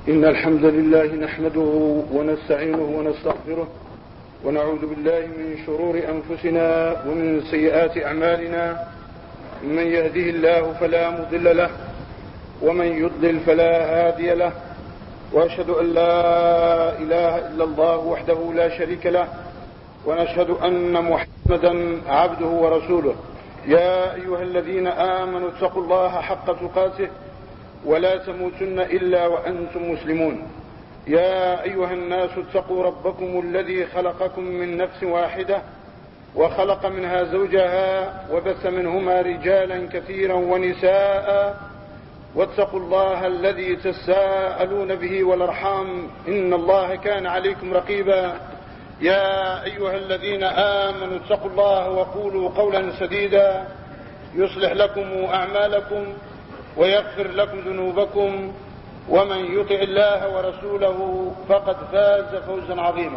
إن الحمد لله نحمده ونستعينه ونستغفره ونعوذ بالله من شرور أنفسنا ومن سيئات أعمالنا. من يهده الله فلا مضل له ومن يضلل فلا هادي له، وأشهد أن لا إله إلا الله وحده لا شريك له، ونشهد أن محمدا عبده ورسوله. يا أيها الذين آمنوا اتقوا الله حق تقاته ولا تموتن إلا وأنتم مسلمون. يا أيها الناس اتقوا ربكم الذي خلقكم من نفس واحدة وخلق منها زوجها وبث منهما رجالا كثيرا ونساء، واتقوا الله الذي تساءلون به والأرحام إن الله كان عليكم رقيبا. يا أيها الذين آمنوا اتقوا الله وقولوا قولا سديدا يصلح لكم أعمالكم ويغفر لكم ذنوبكم، ومن يطع الله ورسوله فقد فاز فوزا عظيما.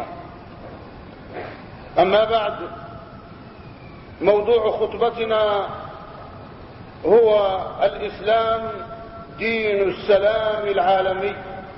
أما بعد، موضوع خطبتنا هو الإسلام دين السلام العالمي.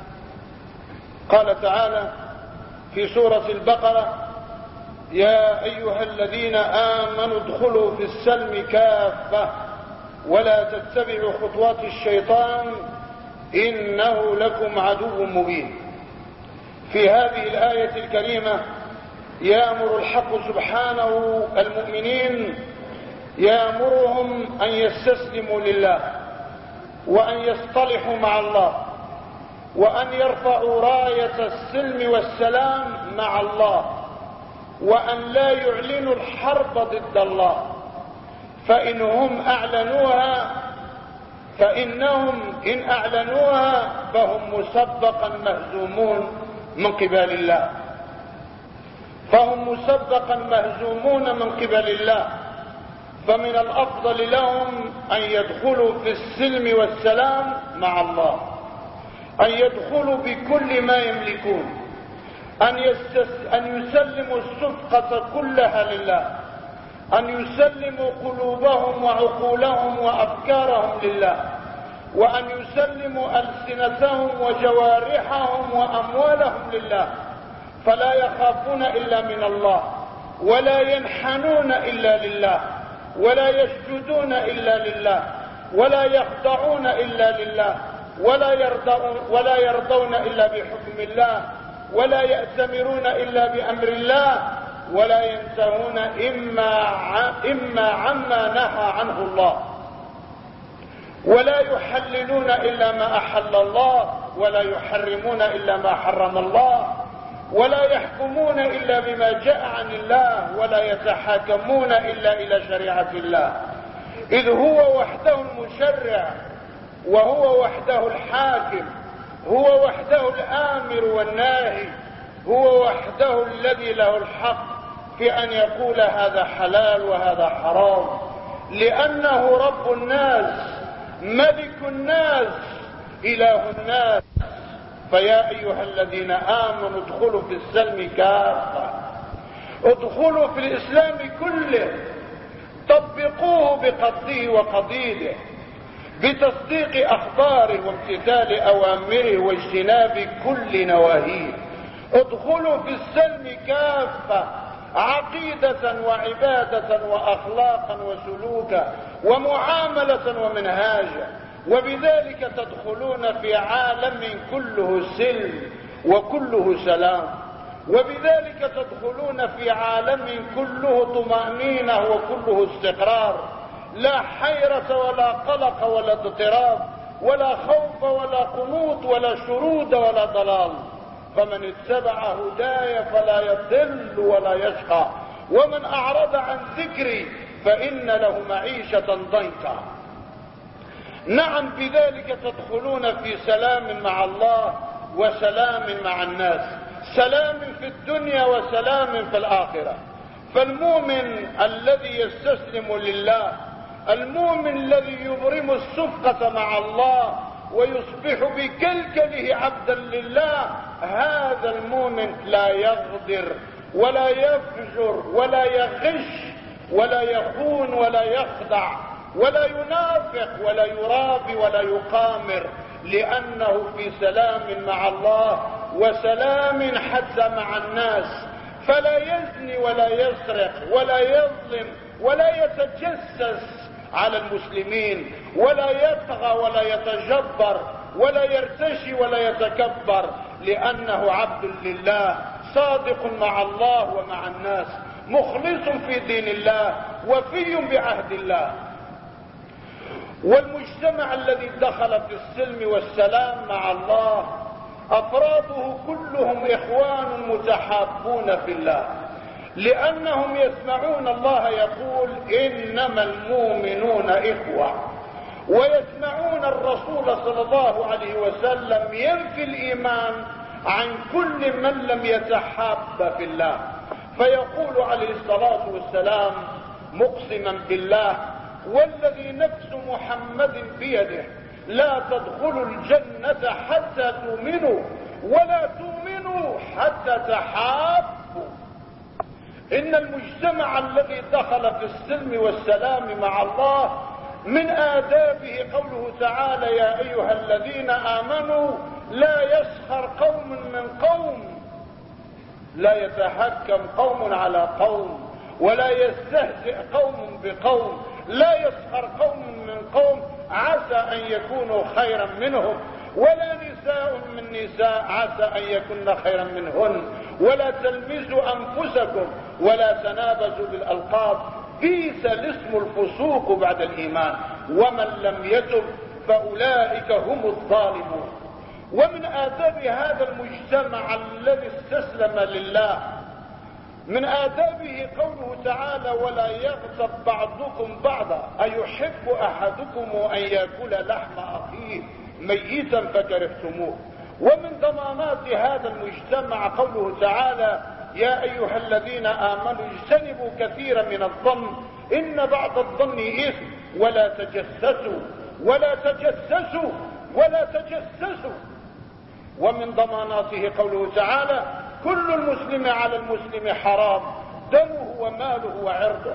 قال تعالى في سورة البقرة: يا أيها الذين آمنوا ادخلوا في السلم كافة ولا تتبعوا خطوات الشيطان إنه لكم عدو مبين. في هذه الآية الكريمة يأمر الحق سبحانه المؤمنين، يأمرهم أن يستسلموا لله وأن يصطلحوا مع الله وأن يرفعوا راية السلم والسلام مع الله، وأن لا يعلنوا الحرب ضد الله، فإنهم إن أعلنوها فهم مسبقا مهزومون من قبل الله، من قبل الله. فمن الأفضل لهم أن يدخلوا في السلم والسلام مع الله، أن يدخلوا بكل ما يملكون، أن يسلموا الصفقة كلها لله، أن يسلموا قلوبهم وعقولهم وأفكارهم لله، وأن يسلموا ألسنتهم وجوارحهم وأموالهم لله، فلا يخافون إلا من الله، ولا ينحنون إلا لله، ولا يسجدون إلا لله، ولا يخضعون إلا لله، ولا يرضون إلا بحكم الله، ولا يأتمرون إلا بأمر الله، ولا ينتهون إما عما نهى عنه الله، ولا يحللون إلا ما أحل الله، ولا يحرمون إلا ما حرم الله، ولا يحكمون إلا بما جاء عن الله، ولا يتحاكمون إلا إلى شريعة الله، إذ هو وحده المشرع، وهو وحده الحاكم، هو وحده الآمر والناهي، هو وحده الذي له الحق في أن يقول هذا حلال وهذا حرام، لأنه رب الناس، ملك الناس، إله الناس. فيا أيها الذين آمنوا ادخلوا في السلم كافة، ادخلوا في الإسلام كله، طبقوه بقصده وقضيده، بتصديق أخباره وامتثال أوامره واجتناب كل نواهيه. ادخلوا في السلم كافة، عقيدة وعبادة وأخلاقا وسلوكا ومعاملة ومنهاجا، وبذلك تدخلون في عالم كله سلم وكله سلام، وبذلك تدخلون في عالم كله طمأنينة وكله استقرار، لا حيرة ولا قلق ولا اضطراب ولا خوف ولا قنوط ولا شرود ولا ضلال. فمن اتبع هداي فلا يضل ولا يشقى، ومن أعرض عن ذكري فإن له معيشة ضنكا. نعم، بذلك تدخلون في سلام مع الله وسلام مع الناس، سلام في الدنيا وسلام في الآخرة. فالمؤمن الذي يستسلم لله، المؤمن الذي يبرم الصفقة مع الله ويصبح بكلكله عبدا لله، هذا المؤمن لا يغدر ولا يفجر ولا يغش ولا يخون ولا يخدع ولا ينافق ولا يرابي ولا يقامر، لأنه في سلام مع الله وسلام حتى مع الناس، فلا يزني ولا يسرق ولا يظلم ولا يتجسس على المسلمين ولا يطغى ولا يتجبر ولا يرتشي ولا يتكبر، لأنه عبد لله صادق مع الله ومع الناس، مخلص في دين الله وفي بعهد الله. والمجتمع الذي دخل في السلم والسلام مع الله أفراده كلهم إخوان متحابون في الله، لأنهم يسمعون الله يقول إنما المؤمنون إخوة، ويسمعون الرسول صلى الله عليه وسلم ينفي الإيمان عن كل من لم يتحاب في الله، فيقول عليه الصلاة والسلام مقسما بالله والذي نفس محمد بيده لا تدخلوا الجنة حتى تؤمنوا ولا تؤمنوا حتى تحابوا. إن المجتمع الذي دخل في السلم والسلام مع الله من آدابه قوله تعالى يا أيها الذين آمنوا لا يسخر قوم من قوم، لا يتحكم قوم على قوم ولا يستهزئ قوم بقوم، لا يسخر قوم من قوم عسى أن يكونوا خيرا منهم، ولا نساء من نساء عسى أن يكن خيرا منهن، ولا تلمزوا أنفسكم ولا تنابزوا بالألقاب بئس الاسم الفسوق بعد الإيمان ومن لم يتب فأولئك هم الظالمون. ومن آداب هذا المجتمع الذي استسلم لله من آدابه قوله تعالى ولا يغتب بعضكم بعضا أيحب أحدكم أن يأكل لحم أخيه ميتا فكرهتموه. ومن ضمانات هذا المجتمع قوله تعالى يا أيها الذين آمنوا اجتنبوا كثيرا من الظن إن بعض الظن إثم ولا تجسسوا ولا تجسسوا ولا تجسسوا. ومن ضماناته قوله تعالى كل المسلم على المسلم حرام دمه وماله وعرضه.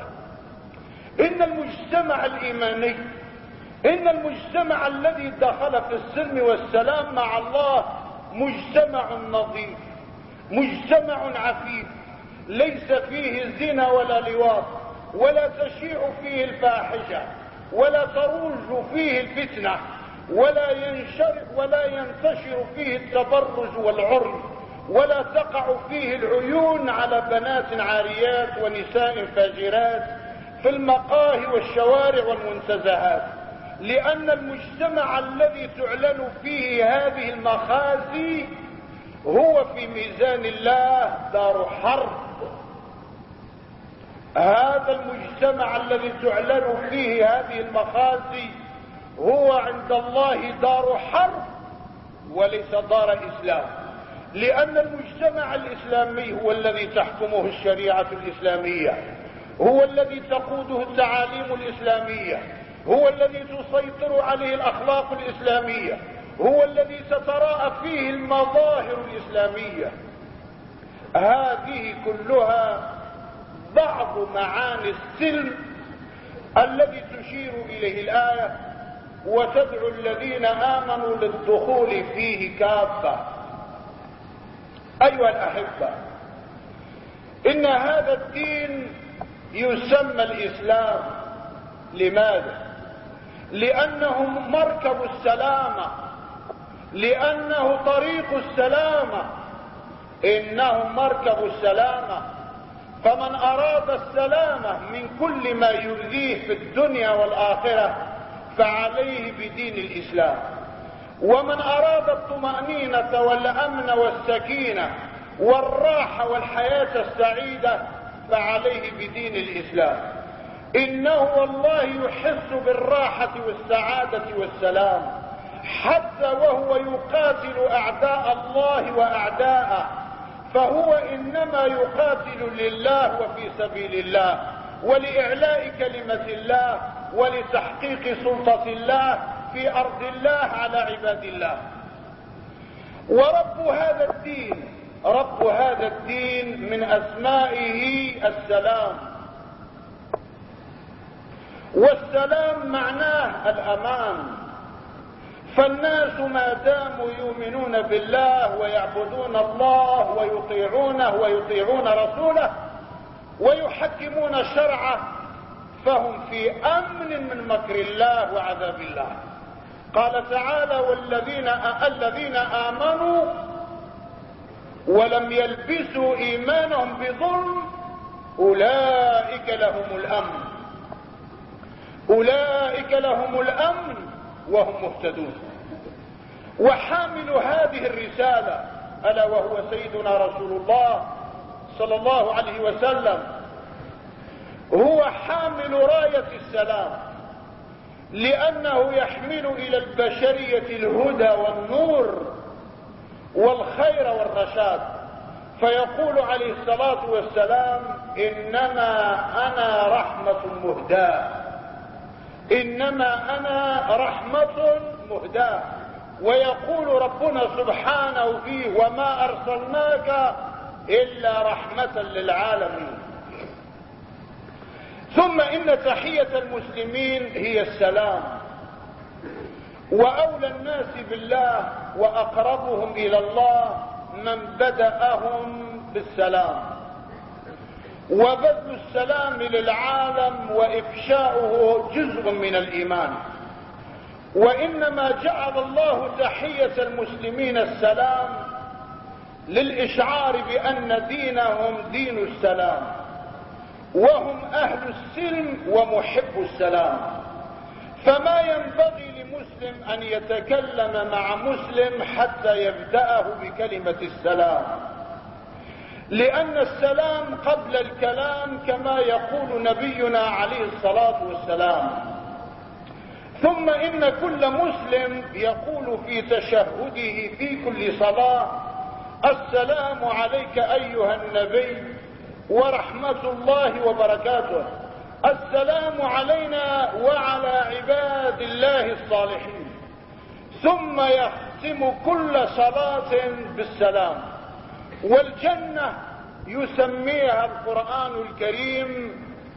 إن المجتمع الإيماني، إن المجتمع الذي دخل في السلم والسلام مع الله مجتمع نظيف، مجتمع عفيف، ليس فيه زنا ولا لواط ولا تشيع فيه الفاحشة ولا تروج فيه الفتنة ولا ينتشر فيه التبرج والعري ولا تقع فيه العيون على بنات عاريات ونساء فاجرات في المقاهي والشوارع والمنتزهات، لأن المجتمع الذي تعلن فيه هذه المخازي هو في ميزان الله دار حرب. هذا المجتمع الذي تعلن فيه هذه المخازي هو عند الله دار حرب وليس دار إسلام، لأن المجتمع الإسلامي هو الذي تحكمه الشريعة الإسلامية، هو الذي تقوده التعاليم الإسلامية، هو الذي تسيطر عليه الأخلاق الإسلامية، هو الذي تتراءى فيه المظاهر الإسلامية. هذه كلها بعض معاني السلم الذي تشير إليه الآية وتدعو الذين آمنوا للدخول فيه كافة. أيها الأحبة، إن هذا الدين يسمى الإسلام. لماذا؟ لأنه مركب السلامة، لأنه طريق السلامة، إنه مركب السلامة. فمن أراد السلامة من كل ما يؤذيه في الدنيا والآخرة فعليه بدين الإسلام، ومن أراد الطمأنينة والأمن والسكينة والراحة والحياة السعيدة فعليه بدين الإسلام. إنه والله يحس بالراحة والسعادة والسلام حتى وهو يقاتل أعداء الله وأعداءه، فهو إنما يقاتل لله وفي سبيل الله ولإعلاء كلمة الله ولتحقيق سلطة الله في أرض الله على عباد الله. ورب هذا الدين من أسمائه السلام، والسلام معناه الأمان. فالناس ما داموا يؤمنون بالله ويعبدون الله ويطيعونه ويطيعون رسوله ويحكمون شرعه فهم في امن من مكر الله وعذاب الله. قال تعالى: الذين امنوا ولم يلبسوا ايمانهم بظلم اولئك لهم الامن، اولئك لهم الامن وهم مهتدون. وحامل هذه الرسالة الا وهو سيدنا رسول الله صلى الله عليه وسلم هو حامل راية السلام، لأنه يحمل إلى البشرية الهدى والنور والخير والرشاد. فيقول عليه الصلاة والسلام: إنما أنا رحمة مهداة، إنما أنا رحمة مهداة. ويقول ربنا سبحانه فيه: وما أرسلناك إلا رحمة للعالمين. ثم إن تحية المسلمين هي السلام، وأولى الناس بالله وأقربهم إلى الله من بدأهم بالسلام، وبذل السلام للعالم وإفشاؤه جزء من الإيمان. وإنما جعل الله تحية المسلمين السلام للإشعار بأن دينهم دين السلام، وهم أهل السلم ومحب السلام. فما ينبغي لمسلم أن يتكلم مع مسلم حتى يبدأه بكلمة السلام، لأن السلام قبل الكلام كما يقول نبينا عليه الصلاة والسلام. ثم إن كل مسلم يقول في تشهده في كل صلاة: السلام عليك أيها النبي ورحمة الله وبركاته، السلام علينا وعلى عباد الله الصالحين. ثم يختم كل صلاة بالسلام. والجنة يسميها القرآن الكريم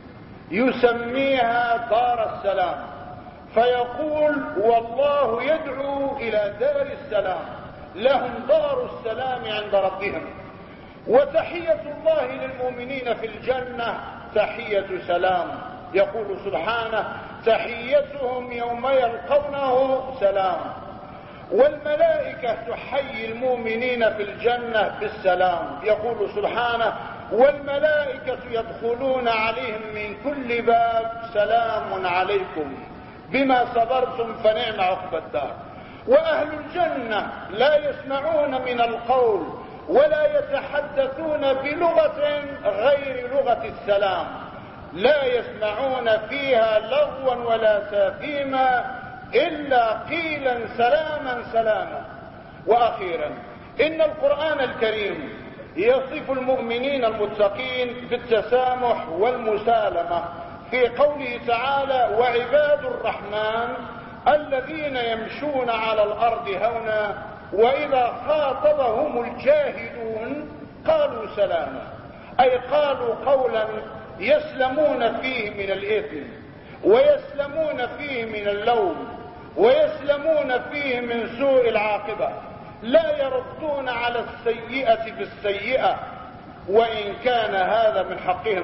يسميها دار السلام، فيقول: والله يدعو إلى دار السلام، لهم دار السلام عند ربهم. وتحية الله للمؤمنين في الجنة تحية سلام، يقول سبحانه: تحيتهم يوم يلقونه سلام. والملائكة تحيي المؤمنين في الجنة بالسلام، يقول سبحانه: والملائكة يدخلون عليهم من كل باب سلام عليكم بما صبرتم فنعم عقبى الدار. وأهل الجنة لا يسمعون من القول ولا يتحدثون بلغة غير لغة السلام، لا يسمعون فيها لغوا ولا تاثيما إلا قيلا سلاما سلاما. وأخيرا إن القرآن الكريم يصف المؤمنين المتقين بالتسامح والمسالمة في قوله تعالى: وعباد الرحمن الذين يمشون على الأرض هونا وإذا خاطبهم الجاهلون قالوا سلاما، أي قالوا قولا يسلمون فيه من الإثم ويسلمون فيه من اللوم ويسلمون فيه من سوء العاقبة، لا يردون على السيئة بالسيئة وإن كان هذا من حقهم،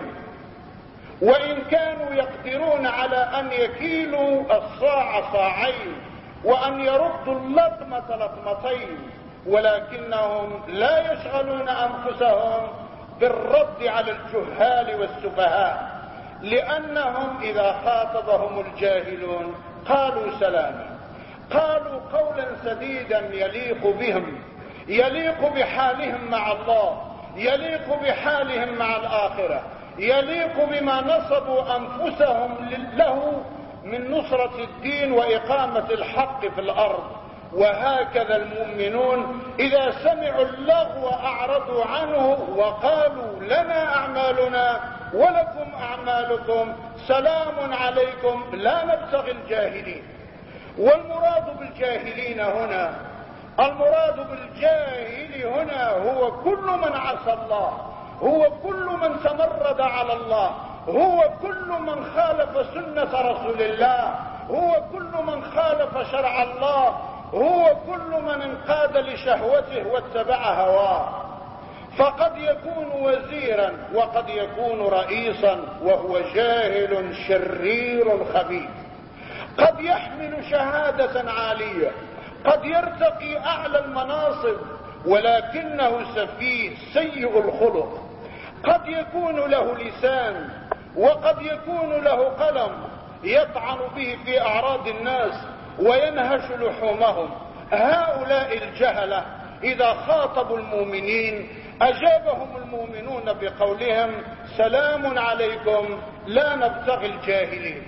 وإن كانوا يقدرون على أن يكيلوا الصاع صاعين وأن يردوا اللطمة لطمتين، ولكنهم لا يشغلون أنفسهم بالرد على الجهال والسفهاء، لأنهم إذا خاطبهم الجاهلون قالوا سلاما، قالوا قولا سديدا يليق بهم، يليق بحالهم مع الله، يليق بحالهم مع الآخرة، يليق بما نصبوا أنفسهم له من نصرة الدين وإقامة الحق في الأرض. وهكذا المؤمنون إذا سمعوا اللغو أعرضوا عنه وقالوا: لنا أعمالنا ولكم أعمالكم سلام عليكم لا نبتغي الجاهلين. والمراد بالجاهلين هنا، المراد بالجاهل هنا هو كل من عصى الله، هو كل من تمرد على الله، هو كل من خالف سنة رسول الله، هو كل من خالف شرع الله، هو كل من انقاد لشهوته واتبع هواه، فقد يكون وزيرا وقد يكون رئيسا وهو جاهل شرير خبيث، قد يحمل شهادة عالية، قد يرتقي أعلى المناصب ولكنه سفيه سيء الخلق، قد يكون له لسان وقد يكون له قلم يطعن به في أعراض الناس وينهش لحومهم. هؤلاء الجهلة إذا خاطبوا المؤمنين أجابهم المؤمنون بقولهم سلام عليكم لا نبتغي الجاهلين.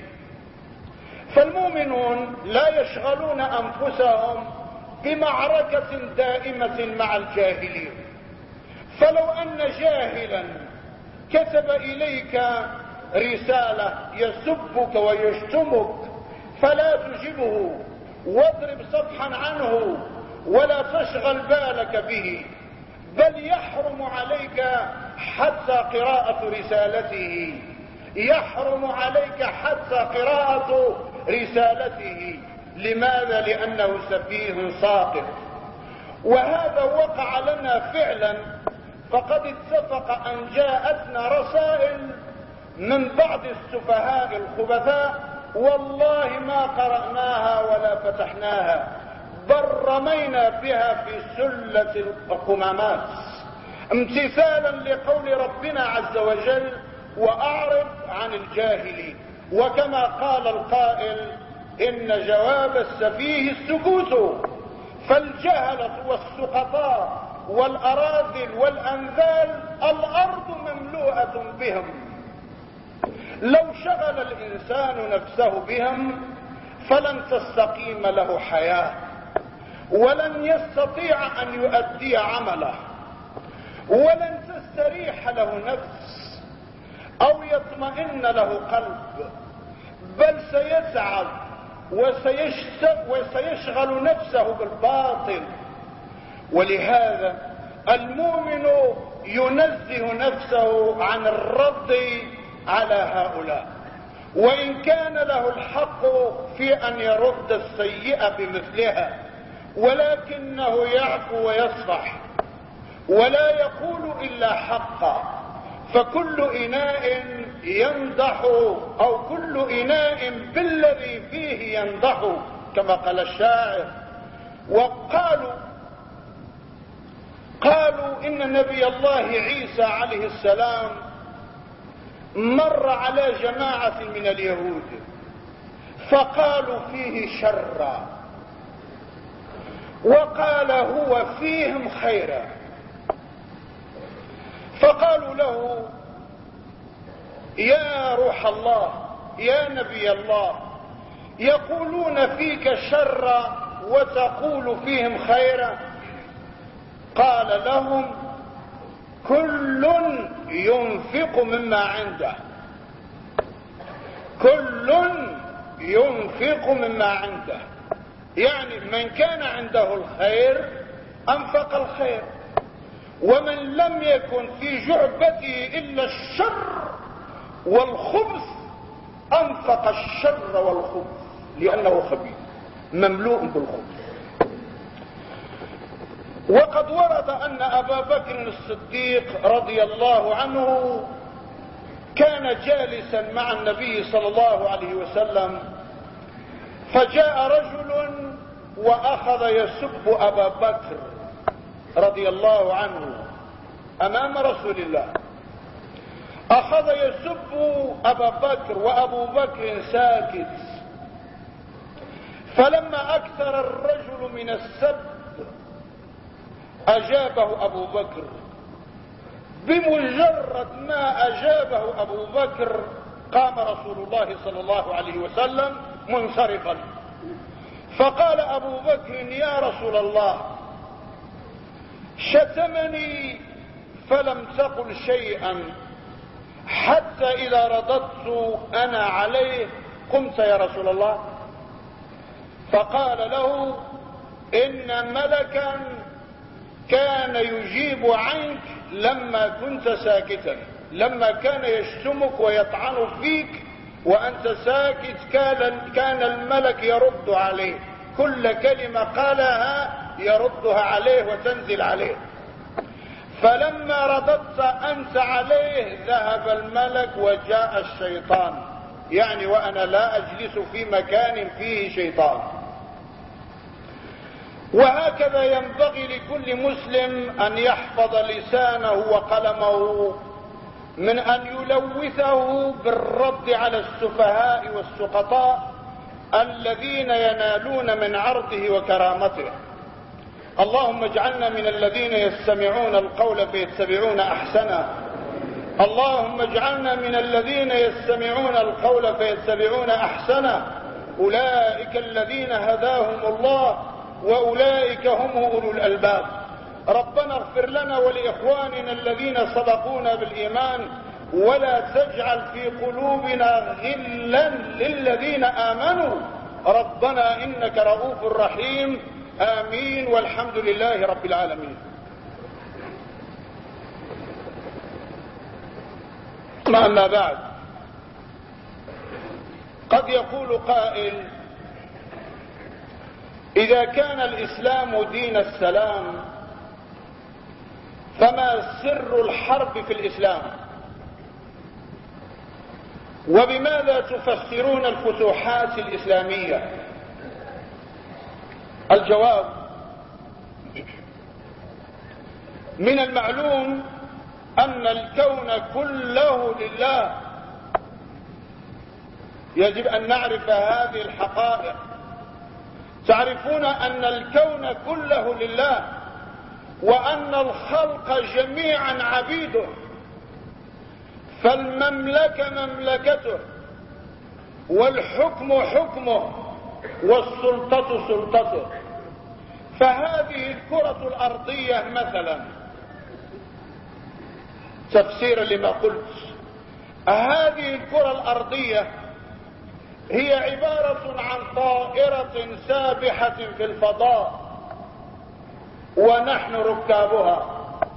فالمؤمنون لا يشغلون أنفسهم بمعركة دائمة مع الجاهلين. فلو أن جاهلا كتب إليك رسالة يسبك ويشتمك فلا تجبه واضرب صفحا عنه ولا تشغل بالك به، بل يحرم عليك حتى قراءة رسالته، يحرم عليك حتى قراءة رسالته. لماذا؟ لأنه سفيه ساقط. وهذا وقع لنا فعلا، فقد اتفق أن جاءتنا رسائل من بعض السفهاء الخبثاء والله ما قرأناها ولا فتحناها، بل رمينا بها في سلة القمامات امتثالا لقول ربنا عز وجل وأعرض عن الجاهلين. وكما قال القائل إن جواب السفيه السكوت، فالجهلة والسقطاء والأراذل والأنذال الأرض مملوءة بهم. لو شغل الإنسان نفسه بهم فلن تستقيم له حياة ولن يستطيع أن يؤدي عمله ولن تستريح له نفس أو يطمئن له قلب، بل سيتعب وسيشغل نفسه بالباطل. ولهذا المؤمن ينزه نفسه عن الرد على هؤلاء، وإن كان له الحق في أن يرد السيئة بمثلها، ولكنه يعفو ويصفح ولا يقول إلا حقا. فكل إناء ينضح أو كل إناء بالذي فيه ينضح كما قال الشاعر. وقالوا إن نبي الله عيسى عليه السلام مر على جماعة من اليهود فقالوا فيه شرا، وقال هو فيهم خيرا. فقالوا له يا روح الله يا نبي الله، يقولون فيك شرا وتقول فيهم خيرا. قال لهم كل ينفق مما عنده، كل ينفق مما عنده، يعني من كان عنده الخير أنفق الخير، ومن لم يكن في جعبته إلا الشر والخبث أنفق الشر والخبث، لأنه خبيث مملوء بالخبث. وقد ورد أن أبا بكر الصديق رضي الله عنه كان جالسا مع النبي صلى الله عليه وسلم، فجاء رجل وأخذ يسب أبا بكر رضي الله عنه أمام رسول الله، أخذ يسب أبا بكر وأبو بكر ساكت. فلما أكثر الرجل من السب أجابه أبو بكر. بمجرد ما أجابه أبو بكر قام رسول الله صلى الله عليه وسلم منصرفا، فقال أبو بكر يا رسول الله شتمني فلم تقل شيئا حتى إذا رددت أنا عليه قمت يا رسول الله. فقال له إن ملكا كان يجيب عنك لما كنت ساكتا، لما كان يشتمك ويطعن فيك وأنت ساكت كان الملك يرد عليه. كل كلمة قالها يردها عليه وتنزل عليه. فلما رددت أنت عليه ذهب الملك وجاء الشيطان، يعني وأنا لا أجلس في مكان فيه شيطان. وهكذا ينبغي لكل مسلم أن يحفظ لسانه وقلمه من أن يلوثه بالرد على السفهاء والسقطاء الذين ينالون من عرضه وكرامته. اللهم اجعلنا من الذين يستمعون القول فيتبعون أحسنه. اللهم اجعلنا من الذين يستمعون القول فيتبعون أحسنه. أولئك الذين هداهم الله وأولئك هم أولو الألباب. ربنا اغفر لنا ولإخواننا الذين سبقونا بالإيمان ولا تجعل في قلوبنا غلا للذين آمنوا ربنا إنك رؤوف رحيم. آمين والحمد لله رب العالمين. أما بعد، قد يقول قائل: إذا كان الإسلام دين السلام فما سر الحرب في الإسلام؟ وبماذا تفسرون الفتوحات الإسلامية؟ الجواب: من المعلوم أن الكون كله لله. يجب أن نعرف هذه الحقائق. تعرفون أن الكون كله لله، وأن الخلق جميعا عبيده، فالمملكة مملكته، والحكم حكمه، والسلطة سلطته. فهذه الكرة الأرضية مثلا، تفسيرا لما قلت، هذه الكرة الأرضية هي عبارة عن طائرة سابحة في الفضاء ونحن ركابها.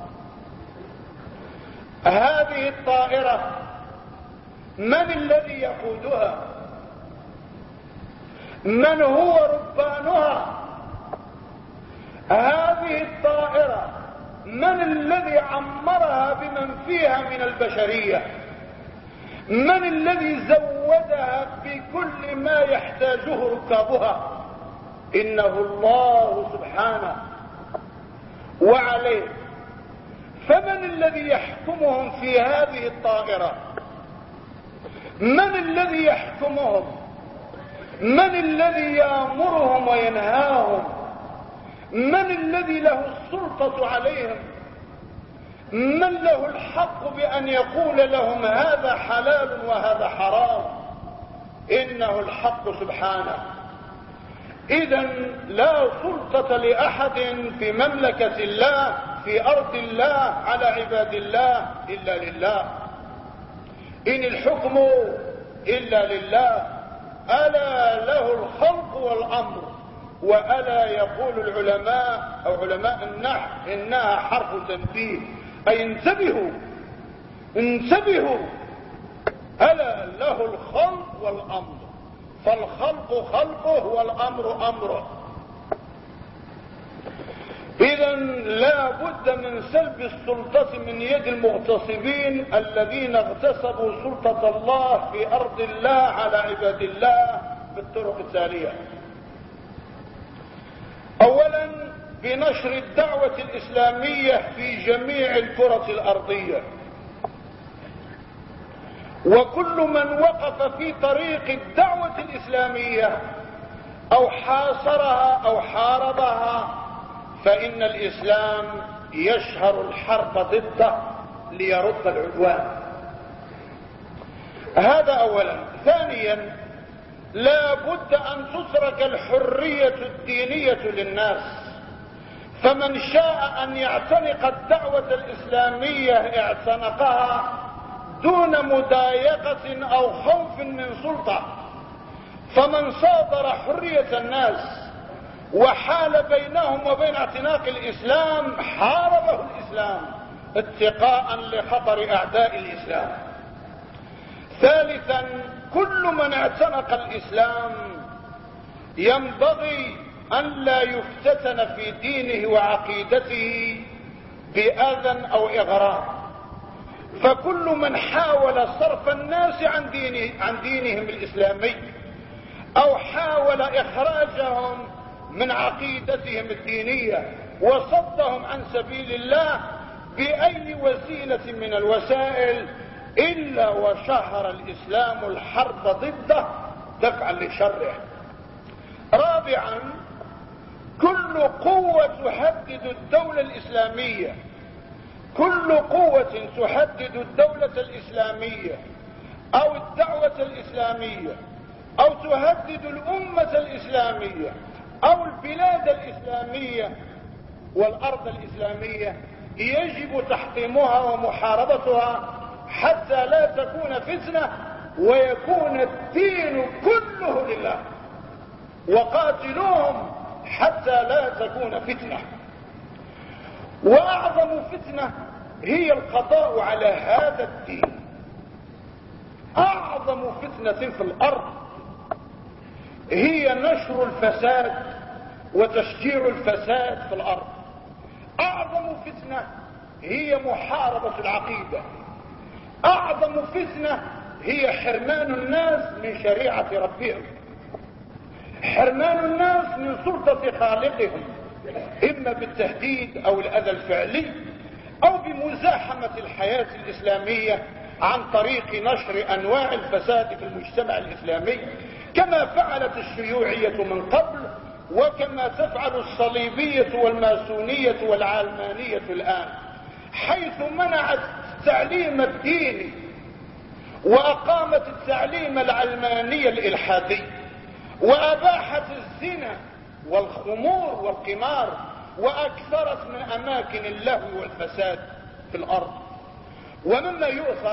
هذه الطائرة من الذي يقودها؟ من هو ربانها؟ هذه الطائرة من الذي عمرها بمن فيها من البشرية؟ من الذي زودها بكل ما يحتاجه ركابها؟ إنه الله سبحانه وعليه. فمن الذي يحكمهم في هذه الطائرة؟ من الذي يحكمهم؟ من الذي يأمرهم وينهاهم؟ من الذي له السلطة عليهم؟ من له الحق بأن يقول لهم هذا حلال وهذا حرام؟ إنه الحق سبحانه. إذن لا سلطة لأحد في مملكة الله، في أرض الله، على عباد الله إلا لله. إن الحكم إلا لله، ألا له الخلق والأمر. وألا يقول العلماء أو علماء النحو إنها حرف تنبيه، أي انتبهوا انتبهوا، ألا له الخلق والأمر. فالخلق خلقه والأمر أمره. إذا لا بد من سلب السلطة من يد المغتصبين الذين اغتصبوا سلطة الله في أرض الله على عباد الله بالطرق التالية. أولا بنشر الدعوة الإسلامية في جميع الكرة الأرضية، وكل من وقف في طريق الدعوة الإسلامية أو حاصرها أو حاربها فإن الإسلام يشهر الحرب ضده ليرد العدوان. هذا أولا. ثانيا لا بد أن تترك الحرية الدينية للناس، فمن شاء أن يعتنق الدعوة الإسلامية اعتنقها دون مضايقة أو خوف من سلطة. فمن صادر حرية الناس وحال بينهم وبين اعتناق الإسلام حاربه الإسلام اتقاء لخطر أعداء الإسلام. ثالثا كل من اعتنق الإسلام ينبغي أن لا يفتتن في دينه وعقيدته بأذى أو إغراء. فكل من حاول صرف الناس عن دينهم الإسلامي أو حاول إخراجهم من عقيدتهم الدينية وصدهم عن سبيل الله بأي وسيلة من الوسائل إلا وشهر الإسلام الحرب ضده دفعا لشره. رابعا، كل قوة تهدد الدولة الإسلامية، كل قوة تهدد الدولة الإسلامية أو الدعوة الإسلامية أو تهدد الأمة الإسلامية أو البلاد الإسلامية والأرض الإسلامية يجب تحطيمها ومحاربتها حتى لا تكون فتنة ويكون الدين كله لله. وقاتلوهم حتى لا تكون فتنة. وأعظم فتنة هي القضاء على هذا الدين. أعظم فتنة في الأرض هي نشر الفساد وتشجيع الفساد في الأرض. أعظم فتنة هي محاربة العقيدة. أعظم فتنة هي حرمان الناس من شريعة ربهم، حرمان الناس من سلطة خالقهم، إما بالتهديد أو الأذى الفعلي أو بمزاحمة الحياة الإسلامية عن طريق نشر أنواع الفساد في المجتمع الإسلامي كما فعلت الشيوعية من قبل وكما تفعل الصليبية والماسونية والعلمانية الآن، حيث منعت التعليم الديني وأقامت التعليم العلماني الإلحادي وأباحت الزنا والخمور والقمار وأكثرت من أماكن اللهو والفساد في الأرض. ومما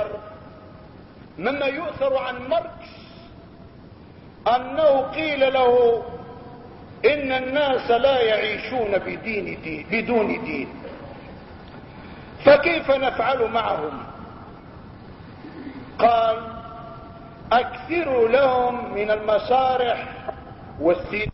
يؤثر عن ماركس أنه قيل له إن الناس لا يعيشون بدون دين، فكيف نفعل معهم؟ قال: أكثروا لهم من المسارح والسين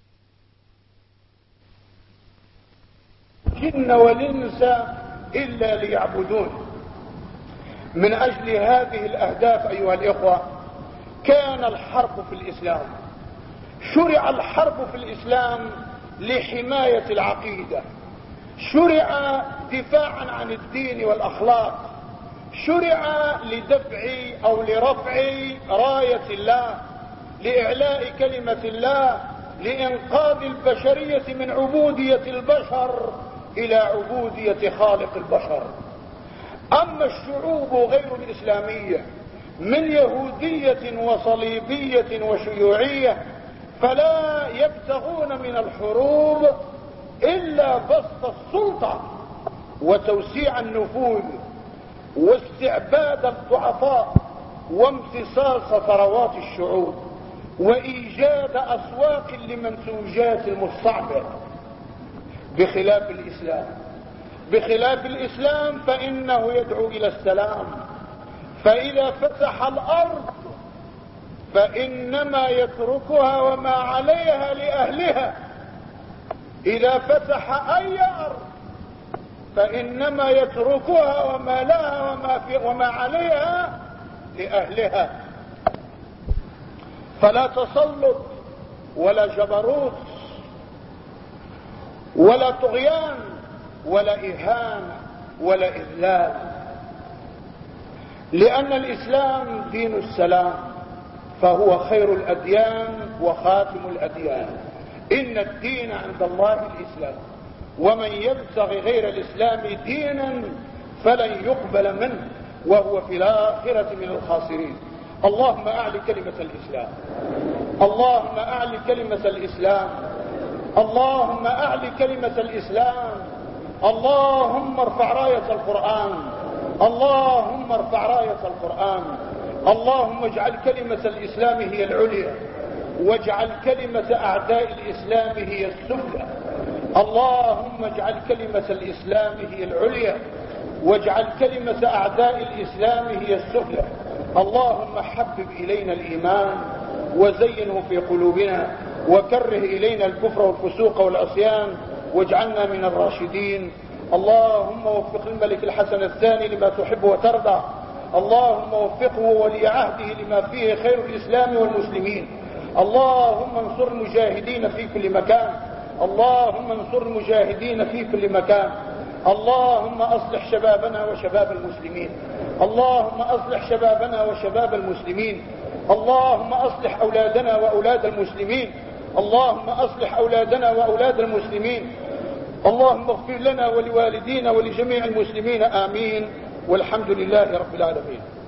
الجن والإنس إلا ليعبدون. من أجل هذه الأهداف أيها الإخوة كان الحرب في الإسلام، شرع الحرب في الإسلام لحماية العقيدة، شرع دفاعا عن الدين والأخلاق، شرع لدفع أو لرفع راية الله، لإعلاء كلمة الله، لإنقاذ البشرية من عبودية البشر إلى عبودية خالق البشر. أما الشعوب غير الإسلامية من يهودية وصليبية وشيوعية فلا يبتغون من الحروب إلا بسط السلطة وتوسيع النفوذ واستعباد الضعفاء وامتصاص ثروات الشعوب وإيجاد أسواق لمنتوجات المستعمر، بخلاف الإسلام فإنه يدعو إلى السلام. فإذا فتح الأرض فإنما يتركها وما عليها لأهلها، إذا فتح أي أرض فإنما يتركها وما لها وما عليها لأهلها. فلا تسلط ولا جبروت ولا طغيان ولا إهانة ولا إذلال، لأن الإسلام دين السلام فهو خير الأديان وخاتم الأديان. إن الدين عند الله الإسلام، ومن يبتغي غير الإسلام دينا فلن يقبل منه وهو في الآخرة من الخاسرين. اللهم أعل كلمة الإسلام، اللهم أعل كلمة الإسلام، اللهم أعل كلمة الإسلام، اللهم ارفع راية القرآن، اللهم ارفع راية القرآن، اللهم اجعل كلمة الإسلام هي العليا واجعل كلمة أعداء الإسلام هي السفلى. اللهم اجعل كلمة الإسلام هي العليا واجعل كلمة أعداء الإسلام هي السفلى. اللهم حبب إلينا الإيمان وزينه في قلوبنا وكره إلينا الكفر والفسوق والعصيان واجعلنا من الراشدين. اللهم وفق الملك الحسن الثاني لما تحب وترضى. اللهم وفقه ولي عهده لما فيه خير الإسلام والمسلمين. اللهم انصر المجاهدين في كل مكان. اللهم انصر المجاهدين في كل مكان. اللهم أصلح شبابنا وشباب المسلمين. اللهم أصلح شبابنا وشباب المسلمين. اللهم أصلح أولادنا وأولاد المسلمين. اللهم أصلح أولادنا وأولاد المسلمين. اللهم اغفر لنا ولوالدينا ولجميع المسلمين آمين، والحمد لله رب العالمين.